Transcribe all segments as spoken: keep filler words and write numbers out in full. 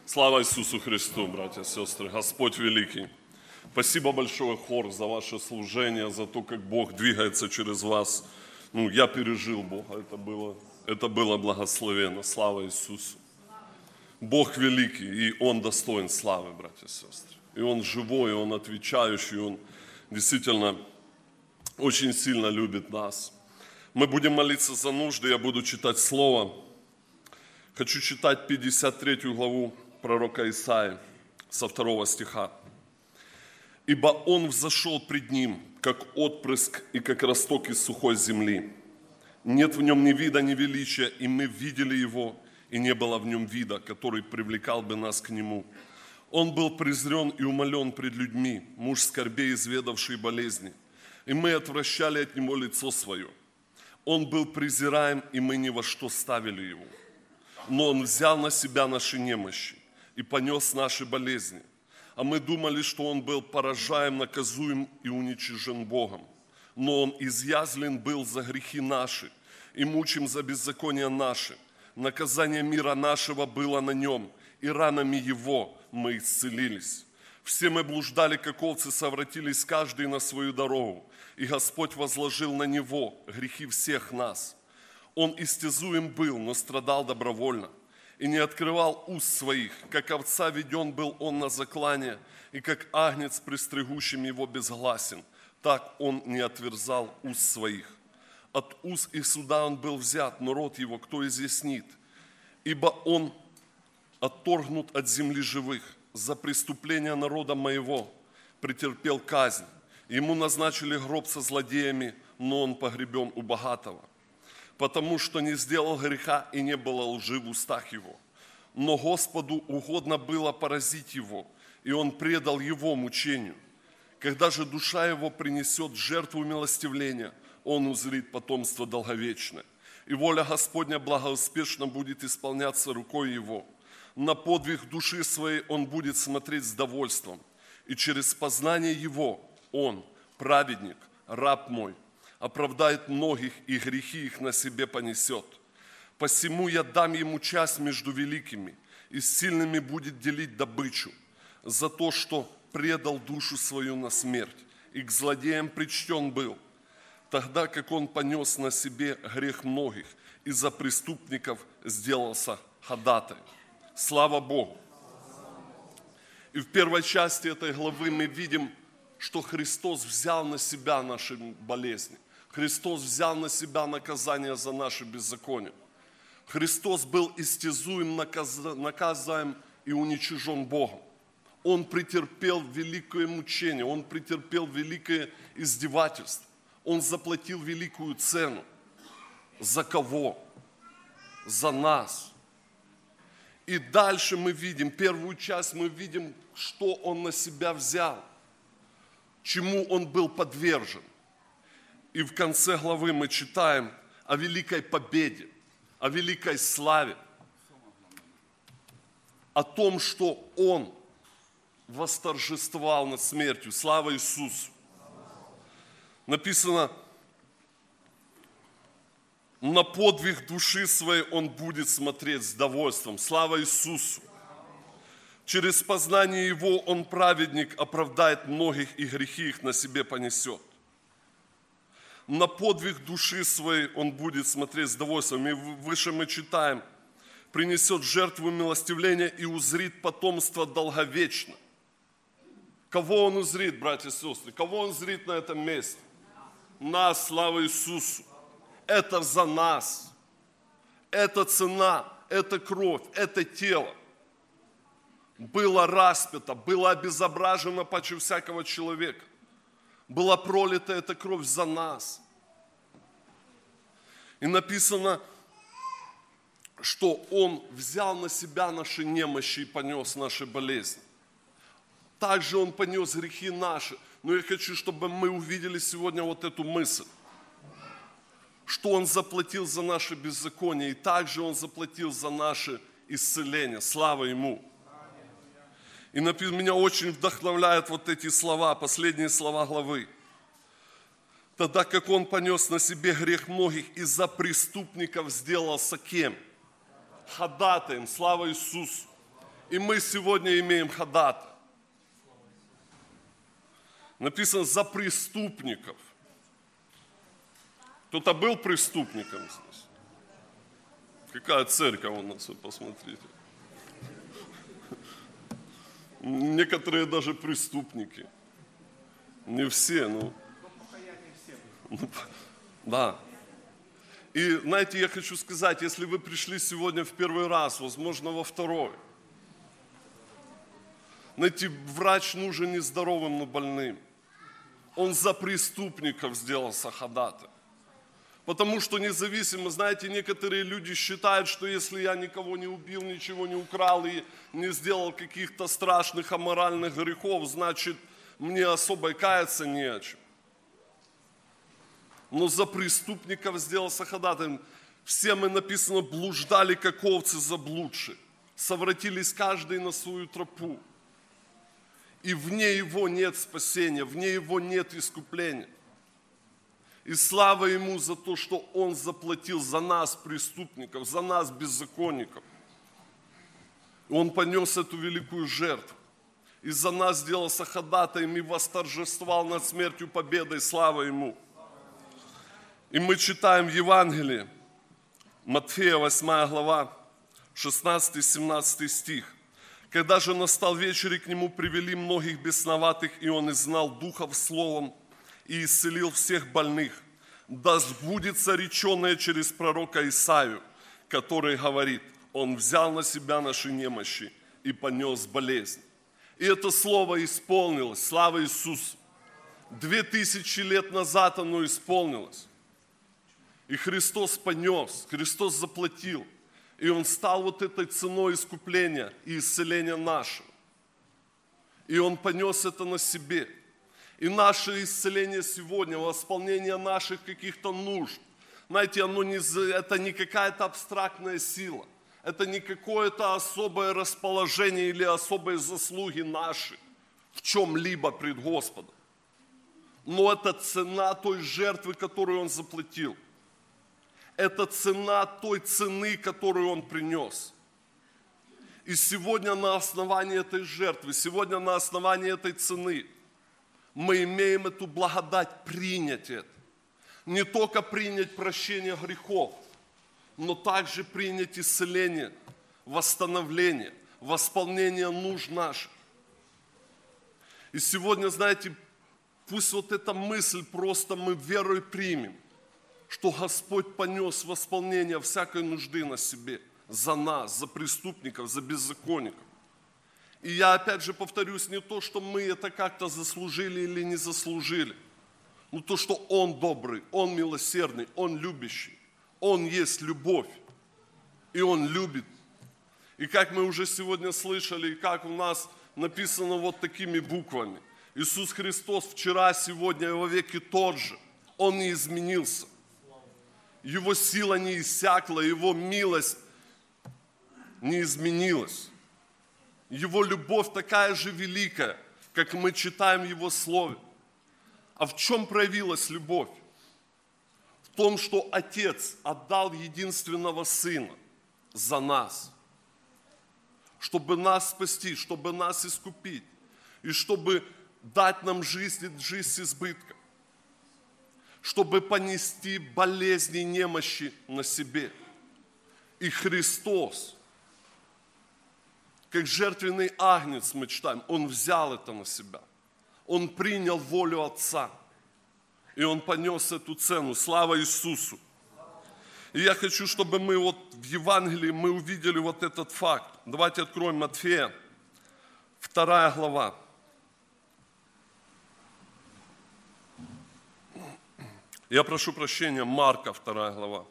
Слава Иисусу Христу, братья и сестры. Господь великий. Спасибо большое, хор, за ваше служение, за то, как Бог двигается через вас. Ну, я пережил Бога, это было, это было благословенно. Слава Иисусу. Бог великий, и Он достоин славы, братья и сестры. И Он живой, и Он отвечающий, и Он действительно очень сильно любит нас. Мы будем молиться за нужды, я буду читать Слово. Хочу читать пятьдесят третью главу пророка Исаии со второго стиха. «Ибо Он взошел пред Ним, как отпрыск и как росток из сухой земли. Нет в Нем ни вида, ни величия, и мы видели Его, и не было в Нем вида, который привлекал бы нас к Нему. Он был презрен и умолен пред людьми, муж скорбей, изведавший болезни, и мы отвращали от Него лицо свое. Он был презираем, и мы ни во что ставили Его. Но Он взял на себя наши немощи и понес наши болезни. А мы думали, что Он был поражаем, наказуем и уничижен Богом. Но Он изъязлен был за грехи наши и мучим за беззакония наши. Наказание мира нашего было на Нем, и ранами Его мы исцелились. Все мы блуждали, как овцы, совратились каждый на свою дорогу, и Господь возложил на Него грехи всех нас. Он истязуем был, но страдал добровольно, и не открывал уст своих. Как овца веден был Он на заклание, и как агнец, пристригущим Его, безгласен. Так Он не отверзал уст своих. От уст и суда Он был взят, но рот Его кто изъяснит? Ибо Он отторгнут от земли живых. За преступление народа моего претерпел казнь. Ему назначили гроб со злодеями, но Он погребен у богатого. Потому что не сделал греха и не было лжи в устах Его. Но Господу угодно было поразить Его, и Он предал Его мучению. Когда же душа Его принесет жертву милостивления, Он узрит потомство долговечное. И воля Господня благоуспешно будет исполняться рукой Его. На подвиг души своей Он будет смотреть с довольством. И через познание Его Он, праведник, раб мой, оправдает многих, и грехи их на себе понесет. Посему я дам ему часть между великими, и с сильными будет делить добычу, за то, что предал душу свою на смерть, и к злодеям причтен был, тогда как он понес на себе грех многих, и за преступников сделался ходатаем». Слава Богу! И в первой части этой главы мы видим, что Христос взял на себя наши болезни. Христос взял на себя наказание за наши беззакония. Христос был истязуем, наказаем и уничижен Богом. Он претерпел великое мучение, Он претерпел великое издевательство. Он заплатил великую цену. За кого? За нас. И дальше мы видим, первую часть мы видим, что Он на себя взял, чему Он был подвержен. И в конце главы мы читаем о великой победе, о великой славе, о том, что Он восторжествовал над смертью. Слава Иисусу! Написано, на подвиг души своей Он будет смотреть с довольством. Слава Иисусу! Через познание Его Он, праведник, оправдает многих, и грехи их на себе понесет. На подвиг души своей Он будет смотреть с довольством. И выше мы читаем, принесет жертву милостивления и узрит потомство долговечно. Кого Он узрит, братья и сестры? Кого Он узрит на этом месте? Нас, слава Иисусу! Это за нас. Это цена, это кровь, это тело. Было распято, было обезображено почти всякого человека. Была пролита эта кровь за нас. И написано, что Он взял на себя наши немощи и понес наши болезни. Также Он понес грехи наши. Но я хочу, чтобы мы увидели сегодня вот эту мысль, что Он заплатил за наши беззакония, и также Он заплатил за наше исцеление. Слава Ему! И меня очень вдохновляют вот эти слова, последние слова главы. Тогда как Он понес на себе грех многих и за преступников сделался кем? Ходатаем, слава Иисусу. И мы сегодня имеем ходатая. Написано за преступников. Кто-то был преступником здесь? Какая церковь у нас, вы посмотрите. Некоторые даже преступники. Не все, но... ну да. И знаете, я хочу сказать, если вы пришли сегодня в первый раз, возможно, во второй, знаете, врач нужен не здоровым, но больным. Он за преступников сделался ходатай. Потому что независимо, знаете, некоторые люди считают, что если я никого не убил, ничего не украл и не сделал каких-то страшных аморальных грехов, значит, мне особо каяться не о чем. Но за преступников сделался ходатаем. Все мы, написано, блуждали, как овцы заблудшие. Совратились каждый на свою тропу. И вне его нет спасения, вне его нет искупления. И слава ему за то, что он заплатил за нас, преступников, за нас, беззаконников. И он понес эту великую жертву. И за нас сделался ходатаем и восторжествовал над смертью победой. Слава ему. И мы читаем в Евангелии, Матфея, восьмая глава, шестнадцатый-семнадцатый стих. Когда же настал вечер, и к нему привели многих бесноватых, и он изгнал духов словом, и исцелил всех больных. Да сбудется реченное через пророка Исаию, который говорит: он взял на себя наши немощи и понес болезнь. И это слово исполнилось. Слава Иисусу! Две тысячи лет назад оно исполнилось. И Христос понес, Христос заплатил. И Он стал вот этой ценой искупления и исцеления нашего. И Он понес это на себе. И наше исцеление сегодня, восполнение наших каких-то нужд, знаете, оно не, это не какая-то абстрактная сила. Это не какое-то особое расположение или особые заслуги наши в чем-либо пред Господом. Но это цена той жертвы, которую Он заплатил. Это цена той цены, которую Он принес. И сегодня на основании этой жертвы, сегодня на основании этой цены мы имеем эту благодать принять это. Не только принять прощение грехов, но также принять исцеление, восстановление, восполнение нужд наших. И сегодня, знаете, пусть вот эта мысль просто мы верой примем, что Господь понес восполнение всякой нужды на себе, за нас, за преступников, за беззаконников. И я опять же повторюсь, не то, что мы это как-то заслужили или не заслужили, но то, что Он добрый, Он милосердный, Он любящий, Он есть любовь, и Он любит. И как мы уже сегодня слышали, и как у нас написано вот такими буквами: Иисус Христос вчера, сегодня и во веки тот же, Он не изменился. Его сила не иссякла, Его милость не изменилась. Его любовь такая же великая, как мы читаем в Его Слове. А в чем проявилась любовь? В том, что Отец отдал единственного Сына за нас, чтобы нас спасти, чтобы нас искупить, и чтобы дать нам жизнь, жизнь с избытком, чтобы понести болезни и немощи на себе. И Христос, как жертвенный агнец, мы читаем, Он взял это на себя. Он принял волю Отца. И Он понес эту цену. Слава Иисусу! И я хочу, чтобы мы вот в Евангелии мы увидели вот этот факт. Давайте откроем Матфея, вторая глава. Я прошу прощения, Марка, вторая глава.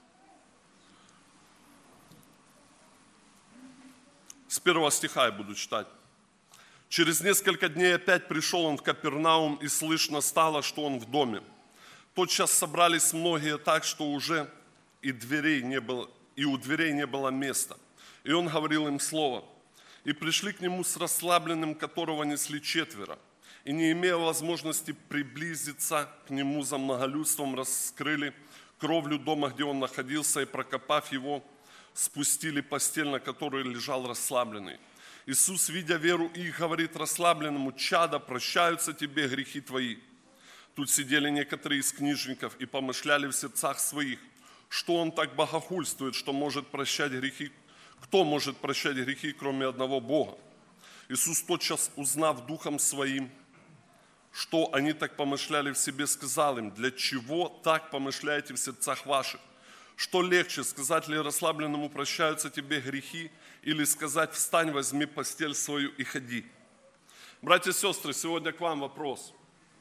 С первого стиха я буду читать. Через несколько дней опять пришел он в Капернаум, и слышно стало, что он в доме. Тотчас собрались многие так, что уже и, дверей не было, и у дверей не было места. И он говорил им слово. И пришли к нему с расслабленным, которого несли четверо. И не имея возможности приблизиться к нему за многолюдством, раскрыли кровлю дома, где он находился, и, прокопав его, спустили постель, на которой лежал расслабленный. Иисус, видя веру их, говорит расслабленному: «Чадо, прощаются тебе грехи твои». Тут сидели некоторые из книжников и помышляли в сердцах своих, что он так богохульствует, что может прощать грехи. Кто может прощать грехи, кроме одного Бога? Иисус, тотчас узнав духом своим, что они так помышляли в себе, сказал им: «Для чего так помышляете в сердцах ваших? Что легче, сказать ли расслабленному: прощаются тебе грехи, или сказать: встань, возьми постель свою и ходи?» Братья и сестры, сегодня к вам вопрос.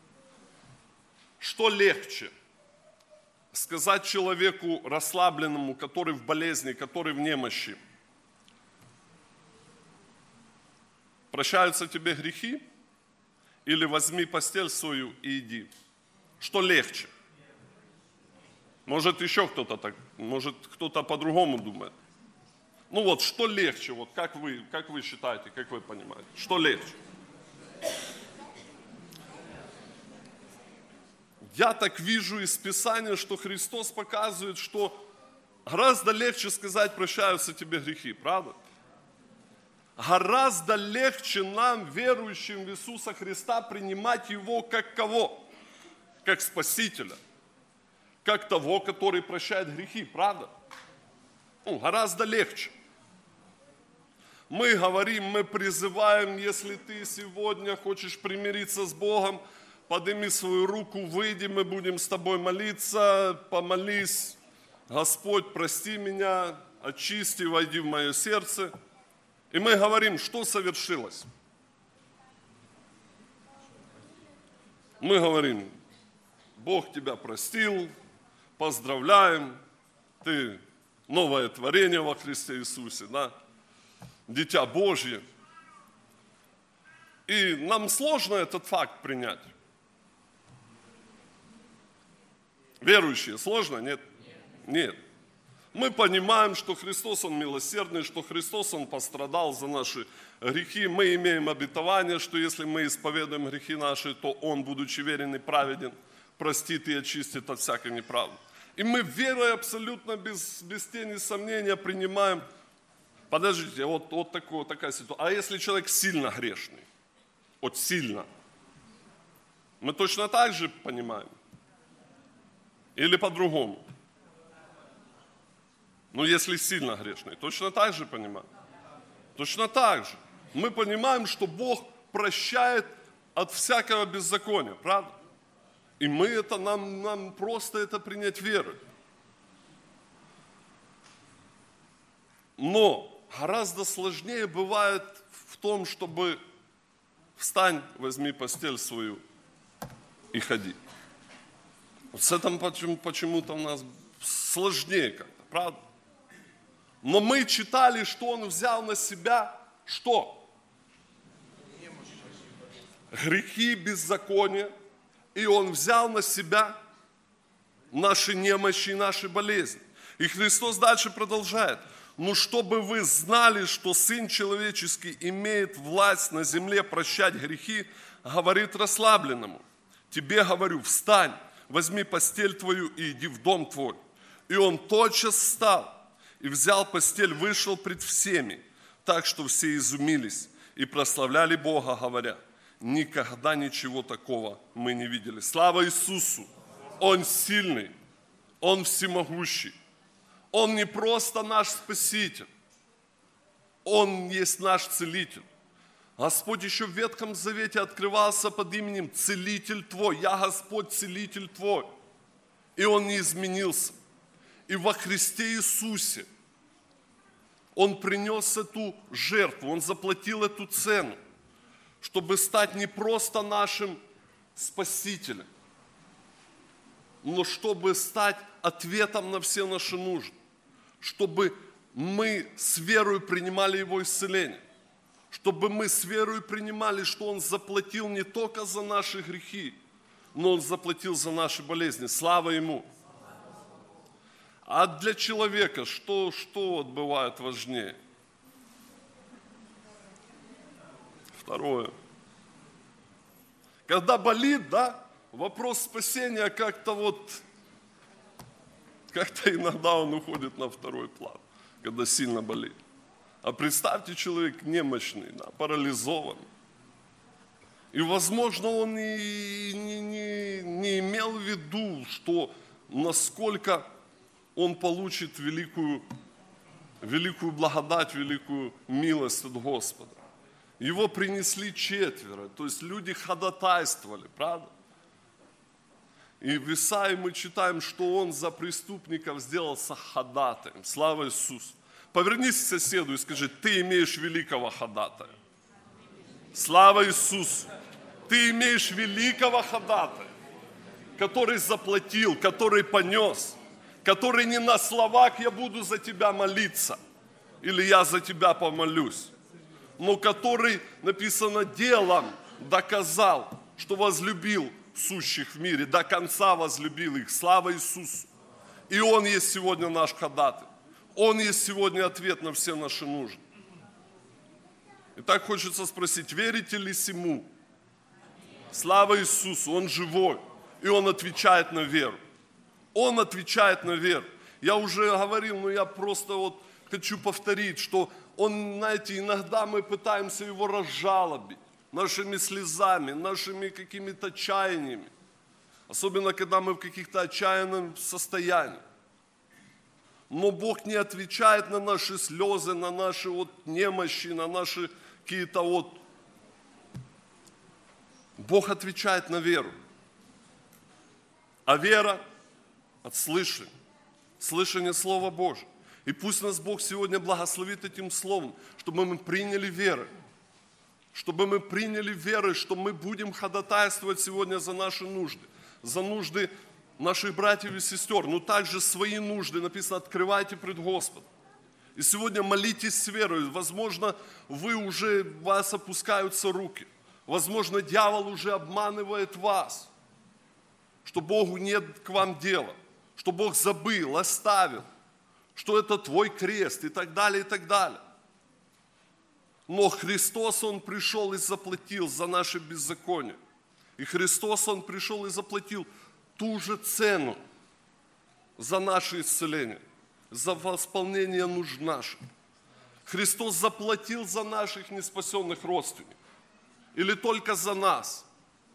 Что легче? Сказать человеку расслабленному, который в болезни, который в немощи: прощаются тебе грехи, или возьми постель свою и иди? Что легче? Может, еще кто-то так, может, кто-то по-другому думает. Ну вот, что легче, вот как вы, как вы считаете, как вы понимаете, что легче? Я так вижу из Писания, что Христос показывает, что гораздо легче сказать: прощаются тебе грехи, правда? Гораздо легче нам, верующим в Иисуса Христа, принимать Его как кого? Как Спасителя, как того, который прощает грехи, правда? Ну, гораздо легче. Мы говорим, мы призываем: если ты сегодня хочешь примириться с Богом, подними свою руку, выйди, мы будем с тобой молиться, помолись: Господь, прости меня, очисти, войди в мое сердце. И мы говорим, что совершилось? Мы говорим: Бог тебя простил, поздравляем, ты новое творение во Христе Иисусе, да? Дитя Божье. И нам сложно этот факт принять. Верующие, сложно? Нет? Нет. Мы понимаем, что Христос, Он милосердный, что Христос, Он пострадал за наши грехи. Мы имеем обетование, что если мы исповедуем грехи наши, то Он, будучи верен и праведен, простит и очистит от всякой неправды. И мы верой абсолютно без, без тени сомнения принимаем. Подождите, вот, вот, такой, вот такая ситуация. А если человек сильно грешный? Вот сильно. Мы точно так же понимаем? Или по-другому? Ну, если сильно грешный, точно так же понимаем? Точно так же. Мы понимаем, что Бог прощает от всякого беззакония, правда? И мы это, нам, нам просто это принять верой. Но гораздо сложнее бывает в том, чтобы встань, возьми постель свою и ходи. Вот с этим почему-то у нас сложнее как-то, правда? Но мы читали, что Он взял на себя что? Грехи, беззакония. И Он взял на себя наши немощи и наши болезни. И Христос дальше продолжает. Ну, чтобы вы знали, что Сын Человеческий имеет власть на земле прощать грехи, говорит расслабленному: тебе говорю, встань, возьми постель твою и иди в дом твой. И он тотчас встал и взял постель, вышел пред всеми, так что все изумились и прославляли Бога, говоря: никогда ничего такого мы не видели. Слава Иисусу! Он сильный, Он всемогущий. Он не просто наш Спаситель, Он есть наш Целитель. Господь еще в Ветхом Завете открывался под именем Целитель твой. Я Господь, Целитель твой. И Он не изменился. И во Христе Иисусе Он принес эту жертву, Он заплатил эту цену, чтобы стать не просто нашим Спасителем, но чтобы стать ответом на все наши нужды, чтобы мы с верой принимали Его исцеление, чтобы мы с верой принимали, что Он заплатил не только за наши грехи, но Он заплатил за наши болезни. Слава Ему! А для человека что, что бывает важнее? Второе. Когда болит, да, вопрос спасения как-то вот, как-то иногда он уходит на второй план, когда сильно болит. А представьте, человек немощный, да, парализован. И, возможно, он и не, не, не имел в виду, что насколько он получит великую, великую благодать, великую милость от Господа. Его принесли четверо, то есть люди ходатайствовали, правда? И в Исаии мы читаем, что он за преступников сделался ходатаем. Слава Иисусу! Повернись к соседу и скажи: ты имеешь великого ходатая. Слава Иисусу! Ты имеешь великого ходатая, который заплатил, который понес, который не на словах «я буду за тебя молиться» или «я за тебя помолюсь», но который, написано, делом доказал, что возлюбил сущих в мире, до конца возлюбил их. Слава Иисусу! И Он есть сегодня наш ходатай. Он есть сегодня ответ на все наши нужды. И так хочется спросить, верите ли сему? Слава Иисусу! Он живой, и Он отвечает на веру. Он отвечает на веру. Я уже говорил, но я просто вот хочу повторить, что Он, знаете, иногда мы пытаемся Его разжалобить нашими слезами, нашими какими-то чаяниями. Особенно, когда мы в каких-то отчаянном состоянии. Но Бог не отвечает на наши слезы, на наши вот немощи, на наши какие-то вот... Бог отвечает на веру. А вера от слышания. Слышание Слова Божьего. И пусть нас Бог сегодня благословит этим словом, чтобы мы приняли веру. Чтобы мы приняли веру, что мы будем ходатайствовать сегодня за наши нужды. За нужды наших братьев и сестер, но также свои нужды, написано, открывайте пред Господом. И сегодня молитесь с верой. Возможно, вы уже, у вас опускаются руки. Возможно, дьявол уже обманывает вас, что Богу нет к вам дела, что Бог забыл, оставил, что это твой крест и так далее, и так далее. Но Христос, Он пришел и заплатил за наши беззакония. И Христос, Он пришел и заплатил ту же цену за наше исцеление, за восполнение нужд наших. Христос заплатил за наших неспасенных родственников. Или только за нас.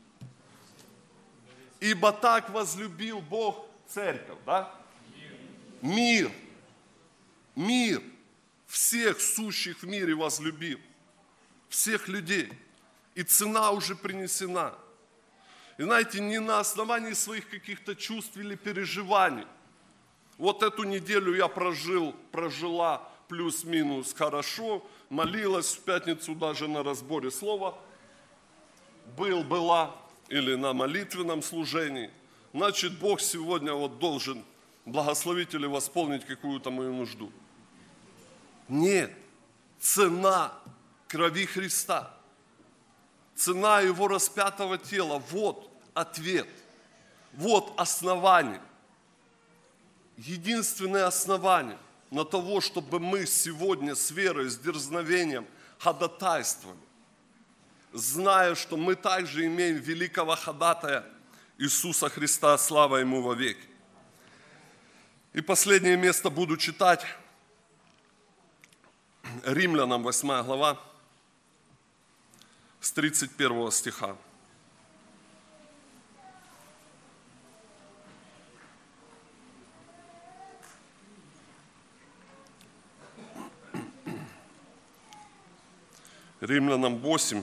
Ибо так возлюбил Бог церковь, да? Мир. Мир. Всех сущих в мире возлюбил. Всех людей. И цена уже принесена. И знаете, не на основании своих каких-то чувств или переживаний. Вот эту неделю я прожил, прожила плюс-минус хорошо, молилась в пятницу даже на разборе слова. Был, была, или на молитвенном служении. Значит, Бог сегодня вот должен благословить или восполнить какую-то мою нужду. Нет, цена крови Христа. Цена Его распятого тела, вот ответ, вот основание, единственное основание на того, чтобы мы сегодня с верой, с дерзновением ходатайствовали, зная, что мы также имеем великого ходатая Иисуса Христа, слава Ему вовеки. И последнее место буду читать, Римлянам восьмая глава, с тридцать первого стиха. Римлянам восемь.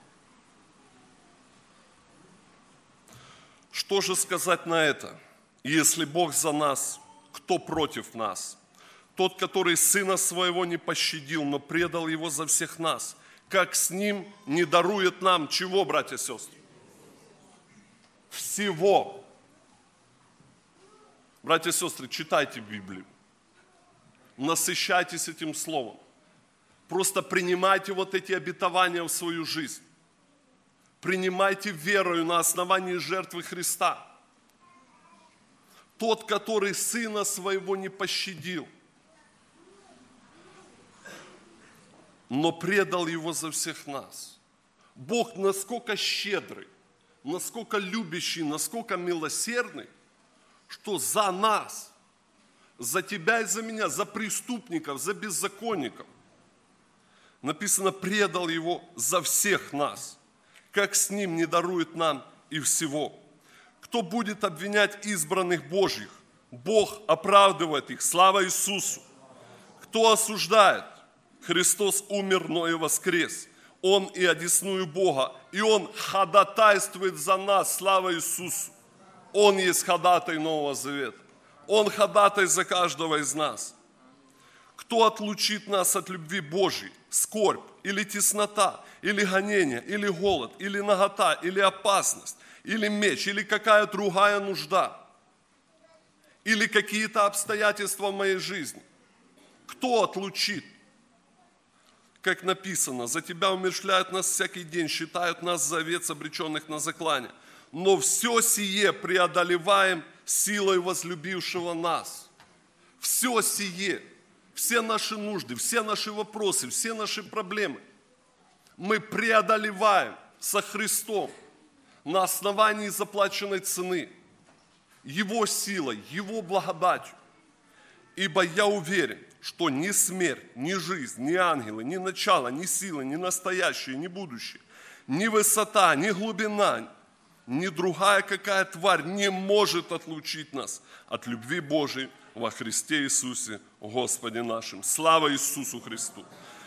Что же сказать на это? Если Бог за нас, кто против нас? Тот, который Сына Своего не пощадил, но предал Его за всех нас, как с Ним не дарует нам чего, братья и сестры? Всего. Братья и сестры, читайте Библию. Насыщайтесь этим словом. Просто принимайте вот эти обетования в свою жизнь. Принимайте верою на основании жертвы Христа. Тот, который Сына Своего не пощадил, но предал Его за всех нас. Бог насколько щедрый, насколько любящий, насколько милосердный, что за нас, за тебя и за меня, за преступников, за беззаконников, Написано, предал Его за всех нас, как с Ним не дарует нам и всего. Кто будет обвинять избранных Божьих? Бог оправдывает их. Слава Иисусу! Кто осуждает? Христос умер, но и воскрес. Он и одесную Бога, и Он ходатайствует за нас. Слава Иисусу! Он есть ходатай Нового Завета. Он ходатай за каждого из нас. Кто отлучит нас от любви Божьей? Скорбь, или теснота, или гонение, или голод, или нагота, или опасность, или меч, или какая другая нужда, или какие-то обстоятельства в моей жизни. Кто отлучит? Как написано, за тебя умерщвляют нас всякий день, считают нас за овец, обреченных на заклание. Но все сие преодолеваем силой возлюбившего нас. Все сие, все наши нужды, все наши вопросы, все наши проблемы мы преодолеваем со Христом на основании заплаченной цены, Его силой, Его благодатью. Ибо я уверен, что ни смерть, ни жизнь, ни ангелы, ни начало, ни силы, ни настоящее, ни будущее, ни высота, ни глубина, ни другая какая тварь не может отлучить нас от любви Божией во Христе Иисусе, Господе нашим. Слава Иисусу Христу!